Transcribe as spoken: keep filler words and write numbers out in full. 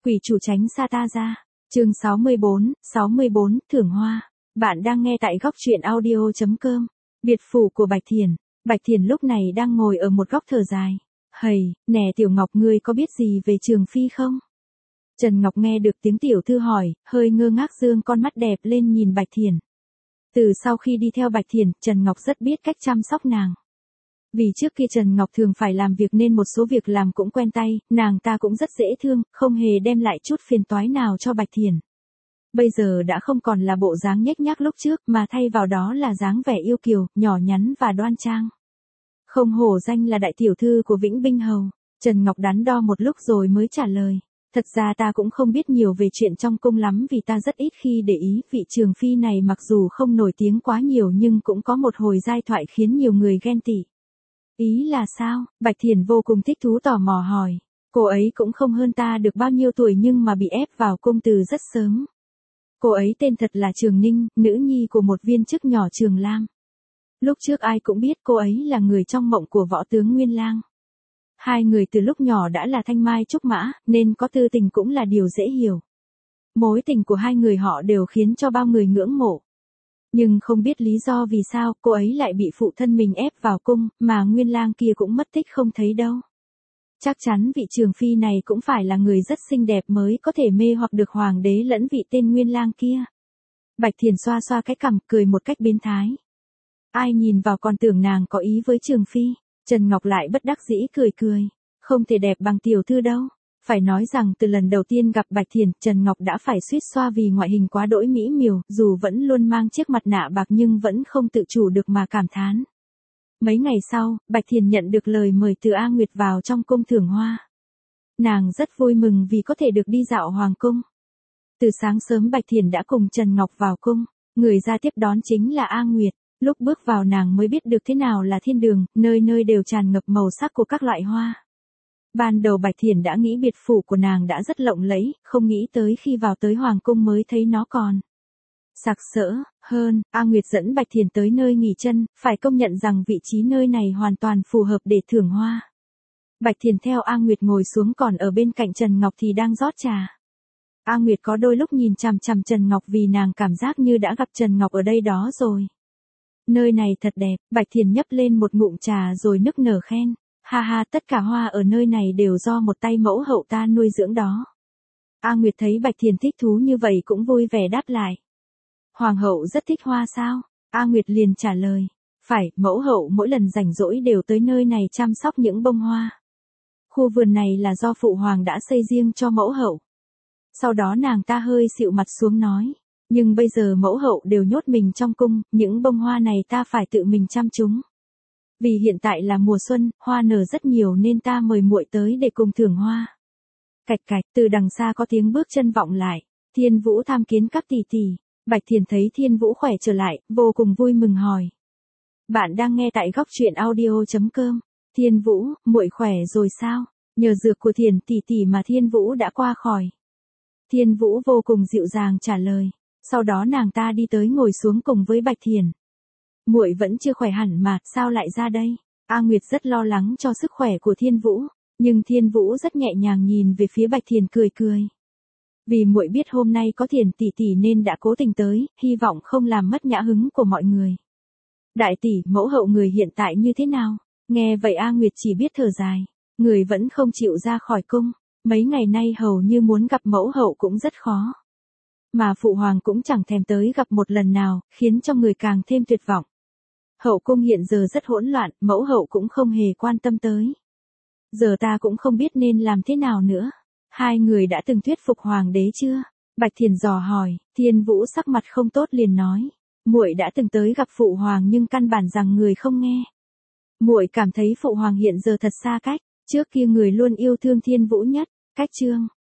Quỷ chủ tránh xa ta ra. Chương sáu mươi bốn, sáu mươi bốn, thưởng hoa. Bạn đang nghe tại góc truyện audio chấm com. Biệt phủ của Bạch Thiền. Bạch Thiền lúc này đang ngồi ở một góc thở dài. Hầy, nè Tiểu Ngọc, ngươi có biết gì về Trường Phi không? Trần Ngọc nghe được tiếng tiểu thư hỏi, hơi ngơ ngác dương con mắt đẹp lên nhìn Bạch Thiền. Từ sau khi đi theo Bạch Thiền, Trần Ngọc rất biết cách chăm sóc nàng. Vì trước kia Trần Ngọc thường phải làm việc nên một số việc làm cũng quen tay, nàng ta cũng rất dễ thương, không hề đem lại chút phiền toái nào cho Bạch Thiền. Bây giờ đã không còn là bộ dáng nhếch nhác lúc trước mà thay vào đó là dáng vẻ yêu kiều, nhỏ nhắn và đoan trang. Không hổ danh là đại tiểu thư của Vĩnh Binh Hầu. Trần Ngọc đắn đo một lúc rồi mới trả lời. Thật ra ta cũng không biết nhiều về chuyện trong cung lắm vì ta rất ít khi để ý, vị Trường Phi này mặc dù không nổi tiếng quá nhiều nhưng cũng có một hồi giai thoại khiến nhiều người ghen tị. Ý là sao? Bạch Thiền vô cùng thích thú tò mò hỏi. Cô ấy cũng không hơn ta được bao nhiêu tuổi nhưng mà bị ép vào cung từ rất sớm. Cô ấy tên thật là Trường Ninh, nữ nhi của một viên chức nhỏ Trường Lang. Lúc trước ai cũng biết cô ấy là người trong mộng của võ tướng Nguyên Lang. Hai người từ lúc nhỏ đã là thanh mai trúc mã, nên có tư tình cũng là điều dễ hiểu. Mối tình của hai người họ đều khiến cho bao người ngưỡng mộ. Nhưng không biết lý do vì sao cô ấy lại bị phụ thân mình ép vào cung, mà Nguyên Lang kia cũng mất tích không thấy đâu. Chắc chắn vị Trường Phi này cũng phải là người rất xinh đẹp mới có thể mê hoặc được hoàng đế lẫn vị tên Nguyên Lang kia. Bạch Thiền xoa xoa cái cằm, cười một cách biến thái. Ai nhìn vào còn tưởng nàng có ý với Trường Phi. Trần Ngọc lại bất đắc dĩ cười cười. Không thể đẹp bằng tiểu thư đâu. Phải nói rằng từ lần đầu tiên gặp Bạch Thiền, Trần Ngọc đã phải suýt xoa vì ngoại hình quá đỗi mỹ miều, dù vẫn luôn mang chiếc mặt nạ bạc nhưng vẫn không tự chủ được mà cảm thán. Mấy ngày sau, Bạch Thiền nhận được lời mời từ A Nguyệt vào trong cung thưởng hoa. Nàng rất vui mừng vì có thể được đi dạo hoàng cung. Từ sáng sớm Bạch Thiền đã cùng Trần Ngọc vào cung, người ra tiếp đón chính là A Nguyệt. Lúc bước vào nàng mới biết được thế nào là thiên đường, nơi nơi đều tràn ngập màu sắc của các loại hoa. Ban đầu Bạch Thiền đã nghĩ biệt phủ của nàng đã rất lộng lẫy, không nghĩ tới khi vào tới hoàng cung mới thấy nó còn sặc sỡ hơn. A Nguyệt dẫn Bạch Thiền tới nơi nghỉ chân, phải công nhận rằng vị trí nơi này hoàn toàn phù hợp để thưởng hoa. Bạch Thiền theo A Nguyệt ngồi xuống, còn ở bên cạnh Trần Ngọc thì đang rót trà. A Nguyệt có đôi lúc nhìn chằm chằm Trần Ngọc vì nàng cảm giác như đã gặp Trần Ngọc ở đây đó rồi. Nơi này thật đẹp. Bạch Thiền nhấp lên một ngụm trà rồi nức nở khen. Ha ha, tất cả hoa ở nơi này đều do một tay mẫu hậu ta nuôi dưỡng đó. A Nguyệt thấy Bạch Thiền thích thú như vậy cũng vui vẻ đáp lại. Hoàng hậu rất thích hoa sao? A Nguyệt liền trả lời. Phải, mẫu hậu mỗi lần rảnh rỗi đều tới nơi này chăm sóc những bông hoa. Khu vườn này là do phụ hoàng đã xây riêng cho mẫu hậu. Sau đó nàng ta hơi xịu mặt xuống nói. Nhưng bây giờ mẫu hậu đều nhốt mình trong cung, những bông hoa này ta phải tự mình chăm chúng. Vì hiện tại là mùa xuân, hoa nở rất nhiều nên ta mời muội tới để cùng thưởng hoa. Cạch cạch, từ đằng xa có tiếng bước chân vọng lại. Thiên Vũ tham kiến các tỷ tỷ. Bạch Thiền thấy Thiên Vũ khỏe trở lại, vô cùng vui mừng hỏi. Bạn đang nghe tại góc truyện audio chấm com. Thiên Vũ, muội khỏe rồi sao? Nhờ dược của Thiền tỷ tỷ mà Thiên Vũ đã qua khỏi. Thiên Vũ vô cùng dịu dàng trả lời. Sau đó nàng ta đi tới ngồi xuống cùng với Bạch Thiền. Muội vẫn chưa khỏe hẳn mà, sao lại ra đây? A Nguyệt rất lo lắng cho sức khỏe của Thiên Vũ, nhưng Thiên Vũ rất nhẹ nhàng nhìn về phía Bạch Thiền cười cười. Vì muội biết hôm nay có Thiền tỷ tỷ nên đã cố tình tới, hy vọng không làm mất nhã hứng của mọi người. Đại tỷ, mẫu hậu người hiện tại như thế nào? Nghe vậy A Nguyệt chỉ biết thở dài, người vẫn không chịu ra khỏi cung, mấy ngày nay hầu như muốn gặp mẫu hậu cũng rất khó. Mà phụ hoàng cũng chẳng thèm tới gặp một lần nào, khiến cho người càng thêm tuyệt vọng. Hậu cung hiện giờ rất hỗn loạn, mẫu hậu cũng không hề quan tâm tới. Giờ ta cũng không biết nên làm thế nào nữa. Hai người đã từng thuyết phục hoàng đế chưa? Bạch Thiền dò hỏi. Thiên Vũ sắc mặt không tốt liền nói. Muội đã từng tới gặp phụ hoàng nhưng căn bản rằng người không nghe. Muội cảm thấy phụ hoàng hiện giờ thật xa cách, trước kia người luôn yêu thương Thiên Vũ nhất. Cách chương